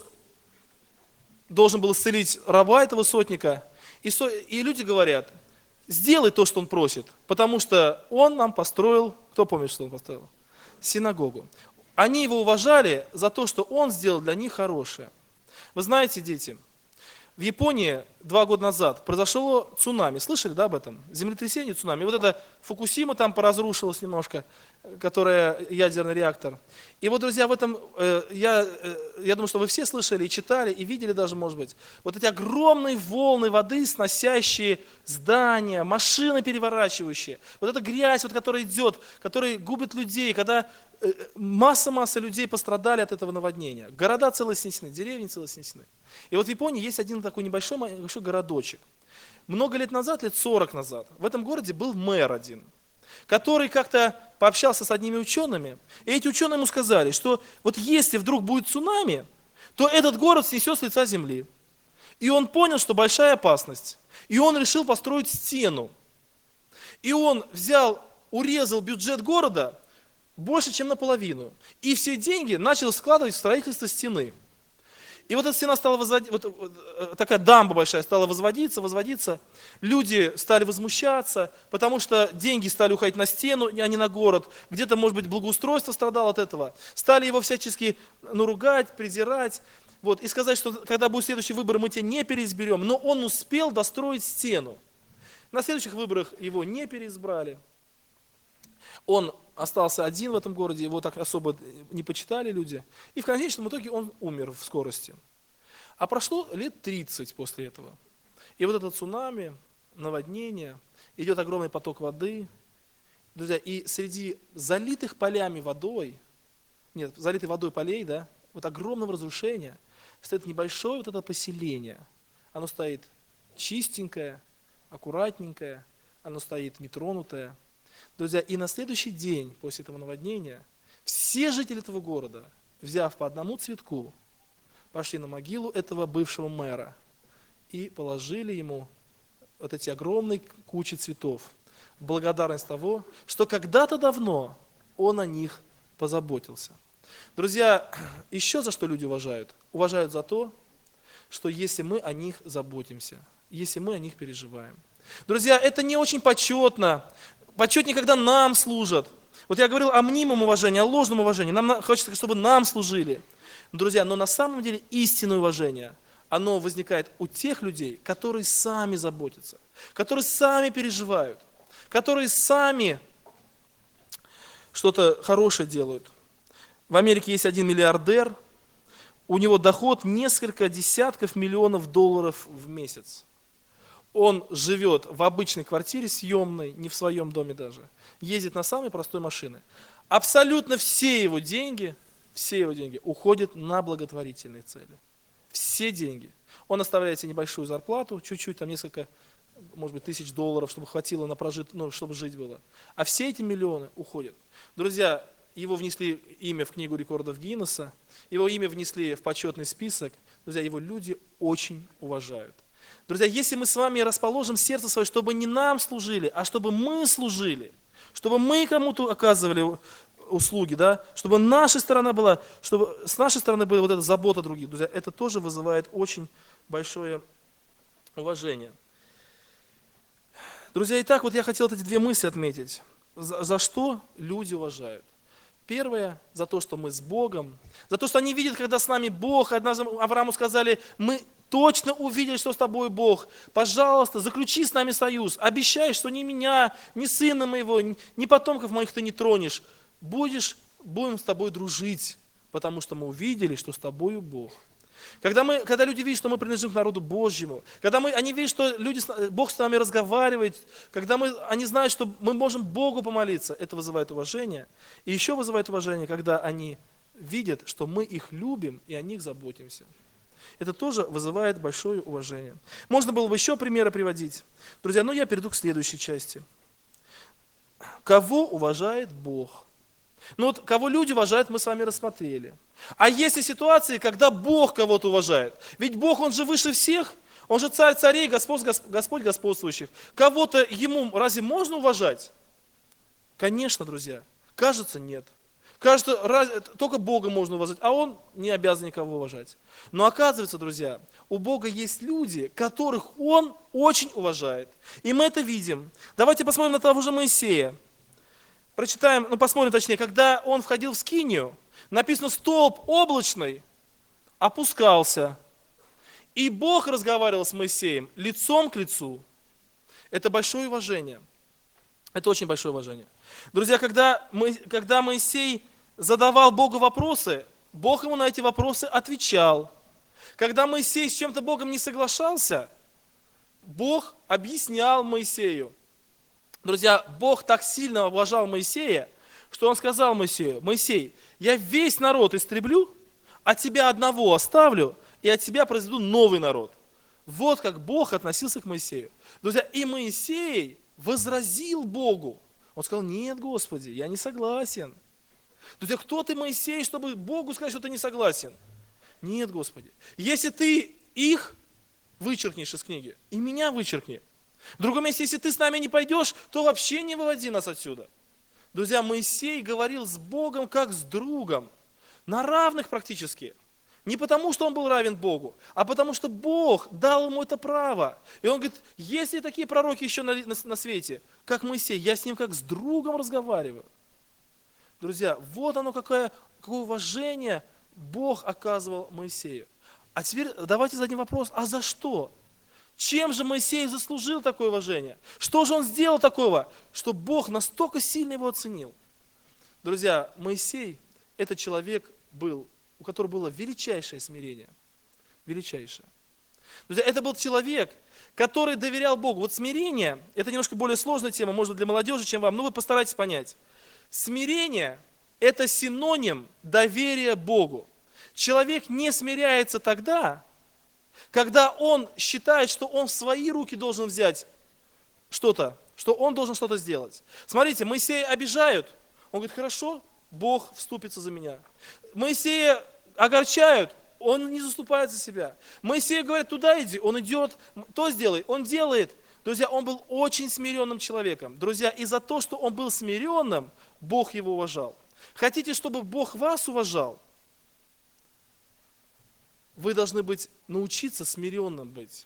должен был исцелить раба этого сотника, и люди говорят, сделай то, что он просит, потому что он нам построил, кто помнит, что он построил? Синагогу. Они его уважали за то, что он сделал для них хорошее. Вы знаете, дети, в Японии 2 года назад произошло цунами. Слышали, да, об этом? Землетрясение, цунами. Вот это Фукусима там поразрушилась немножко, которая ядерный реактор. И вот, друзья, в этом, я думаю, что вы все слышали и читали, и видели даже, может быть, вот эти огромные волны воды, сносящие здания, машины переворачивающие. Вот эта грязь, вот, которая идет, которая губит людей, когда масса людей пострадали от этого наводнения. Города целые снесены, деревни целые снесены. И вот в Японии есть один такой небольшой городочек. Много лет назад, лет 40 назад, в этом городе был мэр один, который как-то пообщался с одними учеными, и эти ученые ему сказали, что вот если вдруг будет цунами, то этот город снесет с лица земли. И он понял, что большая опасность. И он решил построить стену. И он урезал бюджет города больше, чем наполовину. И все деньги начал складывать в строительство стены. И вот эта стена стала такая дамба большая стала возводиться. Люди стали возмущаться, потому что деньги стали уходить на стену, а не на город. Где-то, может быть, благоустройство страдало от этого. Стали его всячески ругать, презирать. И сказать, что когда будут следующие выборы, мы тебя не переизберем. Но он успел достроить стену. На следующих выборах его не переизбрали. Он остался один в этом городе, его так особо не почитали люди. И в конечном итоге он умер в скорости. А прошло лет 30 после этого. И вот это цунами, наводнение, идет огромный поток воды. Друзья, и среди залитых полями водой, залитых водой полей, да, вот огромного разрушения, стоит небольшое вот это поселение. Оно стоит чистенькое, аккуратненькое, оно стоит нетронутое. Друзья, и на следующий день после этого наводнения все жители этого города, взяв по одному цветку, пошли на могилу этого бывшего мэра и положили ему вот эти огромные кучи цветов в благодарность того, что когда-то давно он о них позаботился. Друзья, еще за что люди уважают? Уважают за то, что если мы о них заботимся, если мы о них переживаем. Друзья, это не очень почетно почетнее, когда нам служат. Вот я говорил о мнимом уважении, о ложном уважении. Нам хочется, чтобы нам служили. Друзья, но на самом деле истинное уважение, оно возникает у тех людей, которые сами заботятся, которые сами переживают, которые сами что-то хорошее делают. В Америке есть один миллиардер, у него доход несколько десятков миллионов долларов в месяц. Он живет в обычной квартире съемной, не в своем доме даже, ездит на самой простой машине. Абсолютно все его деньги уходят на благотворительные цели. Все деньги. Он оставляет себе небольшую зарплату, чуть-чуть, там несколько, может быть, тысяч долларов, чтобы хватило на чтобы жить было. А все эти миллионы уходят. Друзья, его внесли имя в книгу рекордов Гиннесса, его имя внесли в почетный список. Друзья, его люди очень уважают. Друзья, если мы с вами расположим сердце свое, чтобы не нам служили, а чтобы мы служили, чтобы мы кому-то оказывали услуги, да, чтобы наша сторона была, чтобы с нашей стороны была вот эта забота других, друзья, это тоже вызывает очень большое уважение. Друзья, итак, вот я хотел эти две мысли отметить. За что люди уважают? Первое, за то, что мы с Богом, за то, что они видят, когда с нами Бог. Однажды Аврааму сказали, мы точно увидели, что с тобой Бог. Пожалуйста, заключи с нами союз. Обещай, что ни меня, ни сына моего, ни потомков моих ты не тронешь. Будем с тобой дружить, потому что мы увидели, что с тобою Бог. Когда люди видят, что мы принадлежим к народу Божьему, когда они видят, что Бог с нами разговаривает, когда они знают, что мы можем Богу помолиться, это вызывает уважение. И еще вызывает уважение, когда они видят, что мы их любим и о них заботимся. Это тоже вызывает большое уважение. Можно было бы еще примеры приводить. Друзья, но я перейду к следующей части. Кого уважает Бог? Ну вот, кого люди уважают, мы с вами рассмотрели. А есть ли ситуации, когда Бог кого-то уважает? Ведь Бог, Он же выше всех, Он же царь царей, Господь господствующих. Кого-то Ему разве можно уважать? Конечно, друзья. Кажется, нет. Кажется, только Бога можно уважать, а Он не обязан никого уважать. Но оказывается, друзья, у Бога есть люди, которых Он очень уважает. И мы это видим. Давайте посмотрим на того же Моисея. Посмотрим точнее, когда он входил в скинию, написано, столб облачный опускался, и Бог разговаривал с Моисеем лицом к лицу. Это большое уважение. Это очень большое уважение. Друзья, когда Моисей задавал Богу вопросы, Бог ему на эти вопросы отвечал. Когда Моисей с чем-то Богом не соглашался, Бог объяснял Моисею. Друзья, Бог так сильно уважал Моисея, что Он сказал Моисею, Моисей, я весь народ истреблю, а тебя одного оставлю, и от тебя произведу новый народ. Вот как Бог относился к Моисею. Друзья, и Моисей возразил Богу. Он сказал, нет, Господи, я не согласен. Друзья, кто ты, Моисей, чтобы Богу сказать, что ты не согласен? Нет, Господи. Если ты их вычеркнешь из книги, и меня вычеркни. В другом месте, если ты с нами не пойдешь, то вообще не выводи нас отсюда. Друзья, Моисей говорил с Богом как с другом, на равных практически. Не потому, что он был равен Богу, а потому, что Бог дал ему это право. И он говорит, есть ли такие пророки еще на свете, как Моисей, я с ним как с другом разговариваю. Друзья, вот оно какое уважение Бог оказывал Моисею. А теперь давайте зададим вопрос, а за что? Чем же Моисей заслужил такое уважение? Что же он сделал такого, что Бог настолько сильно его оценил? Друзья, Моисей – это человек был, у которого было величайшее смирение. Величайшее. Друзья, это был человек, который доверял Богу. Вот смирение – это немножко более сложная тема, может быть, для молодежи, чем вам, но вы постарайтесь понять. Смирение – это синоним доверия Богу. Человек не смиряется тогда, когда он считает, что он в свои руки должен взять что-то, что он должен что-то сделать. Смотрите, Моисея обижают, он говорит, хорошо, Бог вступится за меня. Моисея огорчают, он не заступает за себя. Моисею говорят, туда иди, он идет, то сделай, он делает. Друзья, он был очень смиренным человеком. Друзья, и за то, что он был смиренным, Бог его уважал. Хотите, чтобы Бог вас уважал? Вы должны научиться смиренным быть.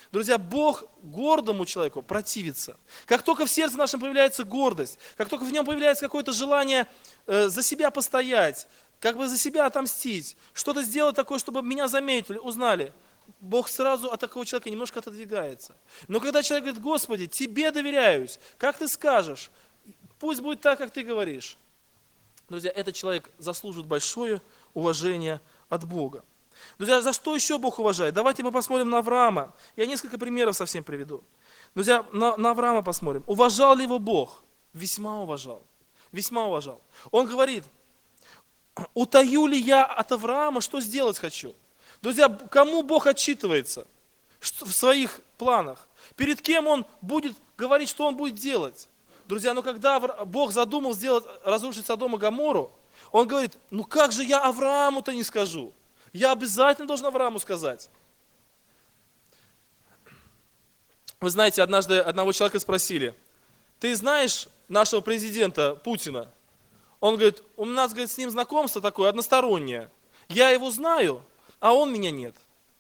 Друзья, Бог гордому человеку противится. Как только в сердце нашем появляется гордость, как только в нем появляется какое-то желание за себя постоять, как бы за себя отомстить, что-то сделать такое, чтобы меня заметили, узнали, Бог сразу от такого человека немножко отодвигается. Но когда человек говорит: Господи, Тебе доверяюсь, как Ты скажешь, пусть будет так, как Ты говоришь. Друзья, этот человек заслуживает большое уважение от Бога. Друзья, за что еще Бог уважает? Давайте мы посмотрим на Авраама. Я несколько примеров совсем приведу. Друзья, на Авраама посмотрим. Уважал ли его Бог? Весьма уважал. Весьма уважал. Он говорит: утаю ли я от Авраама, что сделать хочу? Друзья, кому Бог отчитывается в своих планах? Перед кем Он будет говорить, что Он будет делать? Друзья, но когда Бог задумал разрушить Содом и Гоморру, Он говорит: ну как же я Аврааму-то не скажу? Я обязательно должен Аврааму сказать. Вы знаете, однажды одного человека спросили: ты знаешь нашего президента Путина? Он говорит: у нас, говорит, с ним знакомство такое одностороннее. Я его знаю, а он меня нет.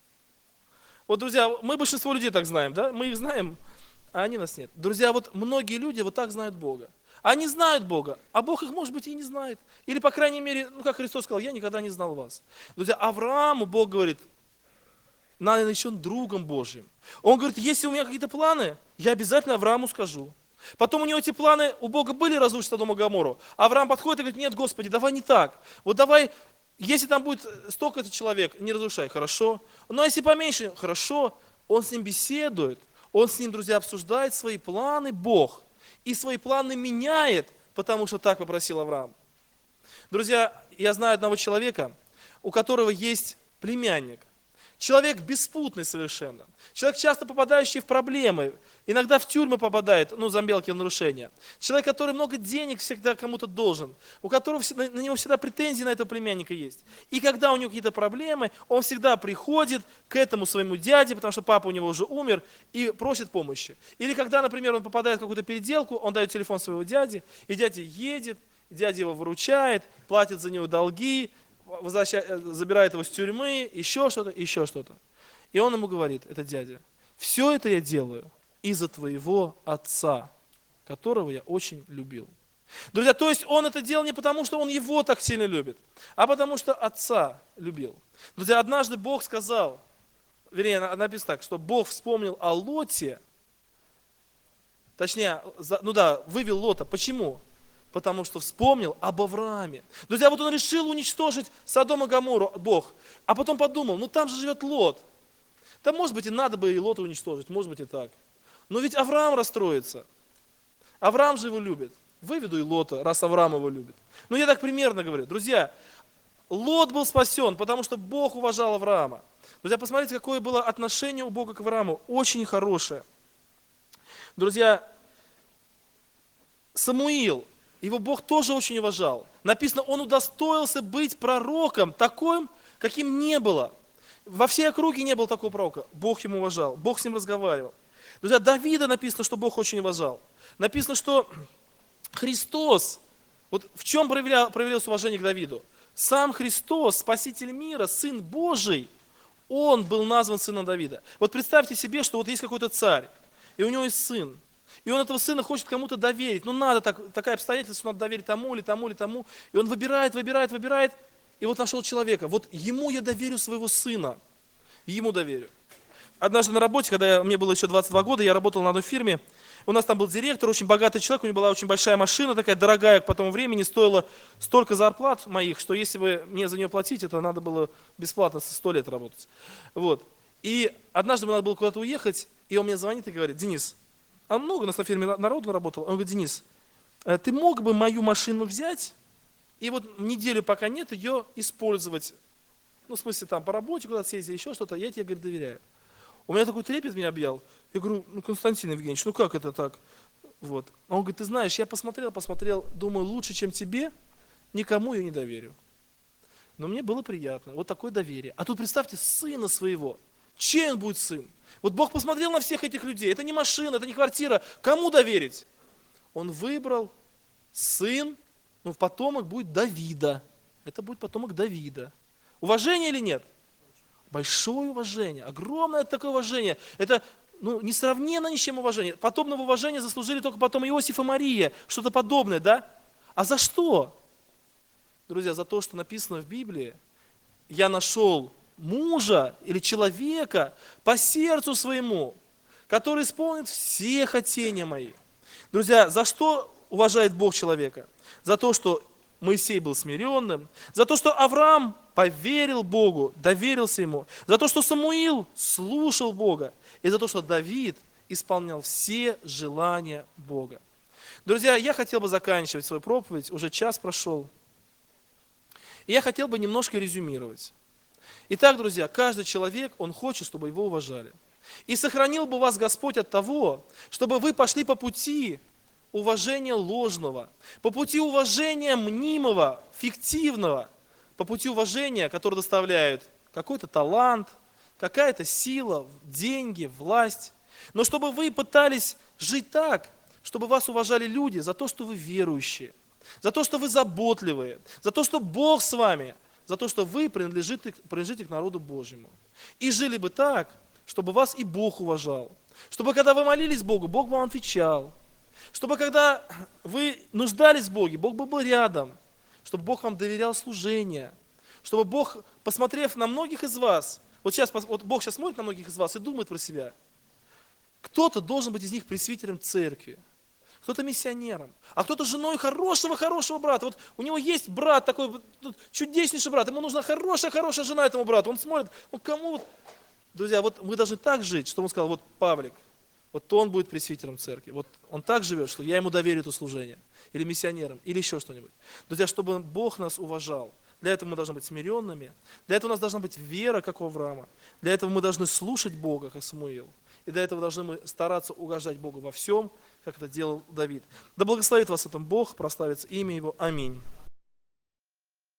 Вот, друзья, мы большинство людей так знаем, да? Мы их знаем, а они нас нет. Друзья, вот многие люди вот так знают Бога. Они знают Бога, а Бог их, может быть, и не знает. Или, по крайней мере, ну, как Христос сказал: я никогда не знал вас. Друзья, Аврааму Бог говорит: надо наречен другом Божьим. Он говорит: если у меня какие-то планы, я обязательно Аврааму скажу. Потом у него эти планы, у Бога были разрушить Содом и Гоморру. Авраам подходит и говорит: нет, Господи, давай не так. Вот давай, если там будет столько-то человек, не разрушай, хорошо. Но если поменьше, хорошо. Он с ним беседует, он с ним, друзья, обсуждает свои планы, Бог. И свои планы меняет, потому что так попросил Авраам. Друзья, я знаю одного человека, у которого есть племянник. Человек беспутный совершенно. Человек, часто попадающий в проблемы. Иногда в тюрьмы попадает, за мелкие нарушения. Человек, который много денег всегда кому-то должен. У которого на него всегда претензии на этого племянника есть. И когда у него какие-то проблемы, он всегда приходит к этому своему дяде, потому что папа у него уже умер, и просит помощи. Или когда, например, он попадает в какую-то переделку, он дает телефон своего дяди, и дядя едет, дядя его выручает, платит за него долги, забирает его с тюрьмы, еще что-то, еще что-то. И он ему говорит, этот дядя: все это я делаю из-за твоего отца, которого я очень любил. Друзья, то есть он это делал не потому, что он его так сильно любит, а потому что отца любил. Друзья, однажды Бог сказал, вернее, написано так, что Бог вспомнил о Лоте, точнее, вывел Лота. Почему? Потому что вспомнил об Аврааме. Друзья, вот он решил уничтожить Содом и Гоморру, Бог. А потом подумал: там же живет Лот. Да, может быть, и надо бы и Лота уничтожить, может быть, и так. Но ведь Авраам расстроится. Авраам же его любит. Выведу и Лота, раз Авраам его любит. Я так примерно говорю. Друзья, Лот был спасен, потому что Бог уважал Авраама. Друзья, посмотрите, какое было отношение у Бога к Аврааму. Очень хорошее. Друзья, Самуил, его Бог тоже очень уважал. Написано, он удостоился быть пророком таким, каким не было. Во всей округе не было такого пророка. Бог ему уважал, Бог с ним разговаривал. Друзья, Давида написано, что Бог очень уважал. Написано, что Христос, вот в чем проявилось уважение к Давиду? Сам Христос, Спаситель мира, Сын Божий, Он был назван сыном Давида. Вот представьте себе, что вот есть какой-то царь, и у него есть сын. И он этого сына хочет кому-то доверить. Надо такое обстоятельство, надо доверить тому или тому или тому. И он выбирает, и вот нашел человека. Вот ему я доверю своего сына. Ему доверю. Однажды на работе, когда мне было еще 22 года, я работал на одной фирме. У нас там был директор, очень богатый человек, у него была очень большая машина, такая дорогая, по тому времени стоила столько зарплат моих, что если бы мне за нее платить, это надо было бесплатно 100 лет работать. Вот. И однажды мне надо было куда-то уехать, и он мне звонит и говорит: Денис, а много у нас на фирме народу работало. Он говорит: Денис, ты мог бы мою машину взять и вот неделю, пока нет, ее использовать? В смысле, там по работе куда-то съездить, еще что-то, я тебе, говорит, доверяю. У меня такой трепет меня объял. Я говорю: Константин Евгеньевич, как это так? Вот. А он говорит: ты знаешь, я посмотрел, думаю, лучше, чем тебе, никому я не доверю. Но мне было приятно, вот такое доверие. А тут представьте, сына своего. Чей он будет сын? Вот Бог посмотрел на всех этих людей. Это не машина, это не квартира. Кому доверить? Он выбрал сын, потомок будет Давида. Это будет потомок Давида. Уважение или нет? Большое уважение, огромное такое уважение. Это несравненно ни с чем уважение. Подобного уважения заслужили только потом Иосиф и Мария, что-то подобное, да? А за что? Друзья, за то, что написано в Библии, я нашел мужа или человека по сердцу своему, который исполнит все хотения мои. Друзья, за что уважает Бог человека? За то, что Моисей был смиренным, за то, что Авраам поверил Богу, доверился Ему, за то, что Самуил слушал Бога, и за то, что Давид исполнял все желания Бога. Друзья, я хотел бы заканчивать свою проповедь, уже час прошел, и я хотел бы немножко резюмировать. Итак, друзья, каждый человек, он хочет, чтобы его уважали. И сохранил бы вас Господь от того, чтобы вы пошли по пути уважения ложного, по пути уважения мнимого, фиктивного, по пути уважения, которое доставляет какой-то талант, какая-то сила, деньги, власть. Но чтобы вы пытались жить так, чтобы вас уважали люди за то, что вы верующие, за то, что вы заботливые, за то, что Бог с вами, за то, что вы принадлежите к народу Божьему. И жили бы так, чтобы вас и Бог уважал. Чтобы когда вы молились Богу, Бог вам отвечал. Чтобы когда вы нуждались в Боге, Бог был рядом. Чтобы Бог вам доверял служение. Чтобы Бог, посмотрев на многих из вас, вот Бог сейчас смотрит на многих из вас и думает про себя. Кто-то должен быть из них пресвитером церкви, кто-то миссионером, а кто-то женой хорошего брата. Вот у него есть брат такой, чудеснейший брат, ему нужна хорошая жена этому брату. Он смотрит, кому... Друзья, вот мы должны так жить, что он сказал, вот Павлик, вот он будет пресвитером церкви, вот он так живет, что я ему доверю это служение, или миссионером, или еще что-нибудь. Друзья, чтобы Бог нас уважал, для этого мы должны быть смиренными, для этого у нас должна быть вера, как у Авраама, для этого мы должны слушать Бога, как Самуил, и для этого должны мы стараться угождать Богу во всем, как это делал Давид. Да благословит вас в этом Бог, прославится имя Его. Аминь.